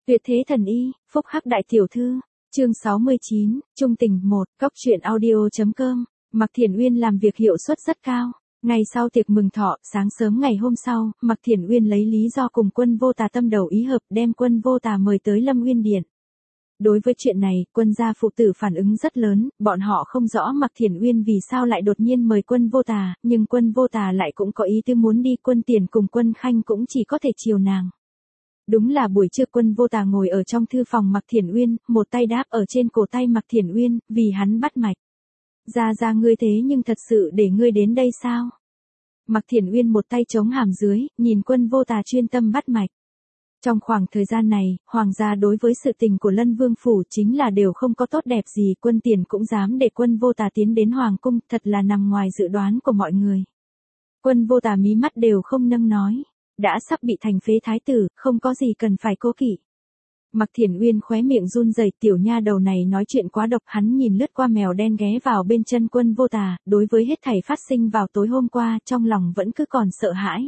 Tuyệt thế thần y, phúc hắc đại tiểu thư. Chương 69, Trung tình 1, Cóc truyện audio.com. Mạc Thiển Uyên làm việc hiệu suất rất cao. Ngày sau tiệc mừng thọ, sáng sớm ngày hôm sau, Mạc Thiển Uyên lấy lý do cùng Quân Vô Tà tâm đầu ý hợp đem Quân Vô Tà mời tới Lâm Uyên Điện. Đối với chuyện này, Quân gia phụ tử phản ứng rất lớn, bọn họ không rõ Mạc Thiển Uyên vì sao lại đột nhiên mời Quân Vô Tà, nhưng Quân Vô Tà lại cũng có ý tư muốn đi, Quân Tiền cùng Quân Khanh cũng chỉ có thể chiều nàng. Đúng là buổi trưa Quân Vô Tà ngồi ở trong thư phòng Mạc Thiển Uyên, một tay đáp ở trên cổ tay Mạc Thiển Uyên, vì hắn bắt mạch. Ra ngươi thế nhưng thật sự để ngươi đến đây sao? Mạc Thiển Uyên một tay chống hàm dưới, nhìn Quân Vô Tà chuyên tâm bắt mạch. Trong khoảng thời gian này, Hoàng gia đối với sự tình của Lân Vương Phủ chính là đều không có tốt đẹp gì, Quân Tiền cũng dám để Quân Vô Tà tiến đến Hoàng cung, thật là nằm ngoài dự đoán của mọi người. Quân Vô Tà mí mắt đều không nâng nói. Đã sắp bị thành phế thái tử, không có gì cần phải cố kỵ. Mạc Thiển Uyên khóe miệng run rẩy, tiểu nha đầu này nói chuyện quá độc, hắn nhìn lướt qua mèo đen ghé vào bên chân Quân Vô Tà, đối với hết thảy phát sinh vào tối hôm qua, trong lòng vẫn cứ còn sợ hãi.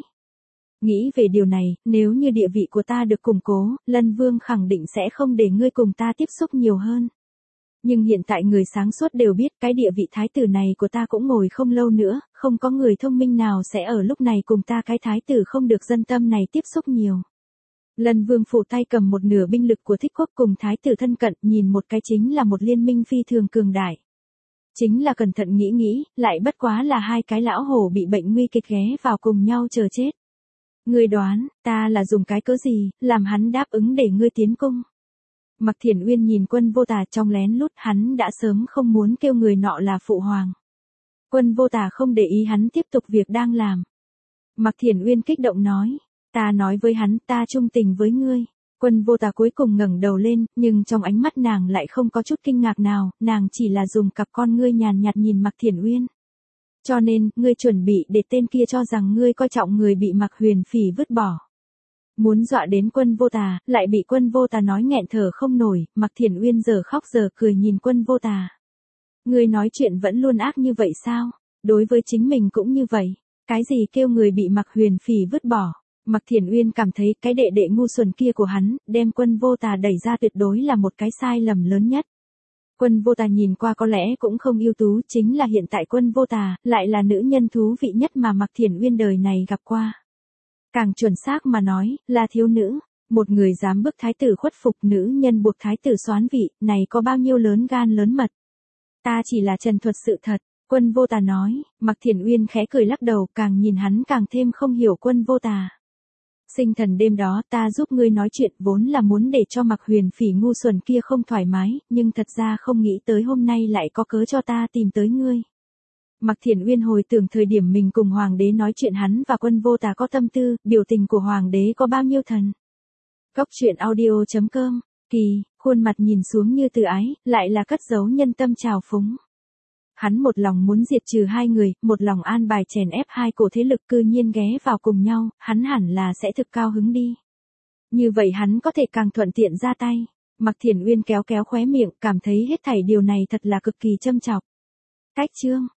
Nghĩ về điều này, nếu như địa vị của ta được củng cố, Lân Vương khẳng định sẽ không để ngươi cùng ta tiếp xúc nhiều hơn. Nhưng hiện tại người sáng suốt đều biết cái địa vị thái tử này của ta cũng ngồi không lâu nữa, không có người thông minh nào sẽ ở lúc này cùng ta cái thái tử không được dân tâm này tiếp xúc nhiều. Lân Vương phủ tay cầm một nửa binh lực của Thích Quốc cùng thái tử thân cận, nhìn một cái chính là một liên minh phi thường cường đại. Chính là cẩn thận nghĩ, lại bất quá là hai cái lão hổ bị bệnh nguy kịch ghé vào cùng nhau chờ chết. Ngươi đoán, ta là dùng cái cớ gì, làm hắn đáp ứng để ngươi tiến cung? Mạc Thiển Uyên nhìn Quân Vô Tà trong lén lút, hắn đã sớm không muốn kêu người nọ là phụ hoàng. Quân Vô Tà không để ý hắn tiếp tục việc đang làm. Mạc Thiển Uyên kích động nói, ta nói với hắn ta trung tình với ngươi. Quân Vô Tà cuối cùng ngẩng đầu lên, nhưng trong ánh mắt nàng lại không có chút kinh ngạc nào, nàng chỉ là dùng cặp con ngươi nhàn nhạt nhìn Mạc Thiển Uyên. Cho nên, ngươi chuẩn bị để tên kia cho rằng ngươi coi trọng người bị Mạc Huyền Phỉ vứt bỏ. Muốn dọa đến Quân Vô Tà, lại bị Quân Vô Tà nói nghẹn thở không nổi, Mạc Thiển Uyên giờ khóc giờ cười nhìn Quân Vô Tà. Ngươi nói chuyện vẫn luôn ác như vậy sao? Đối với chính mình cũng như vậy. Cái gì kêu người bị Mạc Huyền Phỉ vứt bỏ? Mạc Thiển Uyên cảm thấy cái đệ đệ ngu xuẩn kia của hắn, đem Quân Vô Tà đẩy ra tuyệt đối là một cái sai lầm lớn nhất. Quân Vô Tà nhìn qua có lẽ cũng không ưu tú, chính là hiện tại Quân Vô Tà, lại là nữ nhân thú vị nhất mà Mạc Thiển Uyên đời này gặp qua. Càng chuẩn xác mà nói, là thiếu nữ. Một người dám bức thái tử khuất phục, nữ nhân buộc thái tử soán vị, này có bao nhiêu lớn gan lớn mật. Ta chỉ là trần thuật sự thật, Quân Vô Tà nói. Mạc Thiển Uyên khẽ cười lắc đầu, càng nhìn hắn càng thêm không hiểu Quân Vô Tà. Sinh thần đêm đó ta giúp ngươi nói chuyện vốn là muốn để cho Mạc Huyền Phỉ ngu xuẩn kia không thoải mái, nhưng thật ra không nghĩ tới hôm nay lại có cớ cho ta tìm tới ngươi. Mạc Thiển Uyên hồi tưởng thời điểm mình cùng Hoàng đế nói chuyện, hắn và Quân Vô Tà có tâm tư, biểu tình của Hoàng đế có bao nhiêu thần. Cóc truyện audio.com, kỳ, khuôn mặt nhìn xuống như từ ái, lại là cất giấu nhân tâm trào phúng. Hắn một lòng muốn diệt trừ hai người, một lòng an bài chèn ép hai cổ thế lực, cư nhiên ghé vào cùng nhau, hắn hẳn là sẽ thực cao hứng đi. Như vậy hắn có thể càng thuận tiện ra tay. Mạc Thiển Uyên kéo khóe miệng, cảm thấy hết thảy điều này thật là cực kỳ châm chọc. Cách chương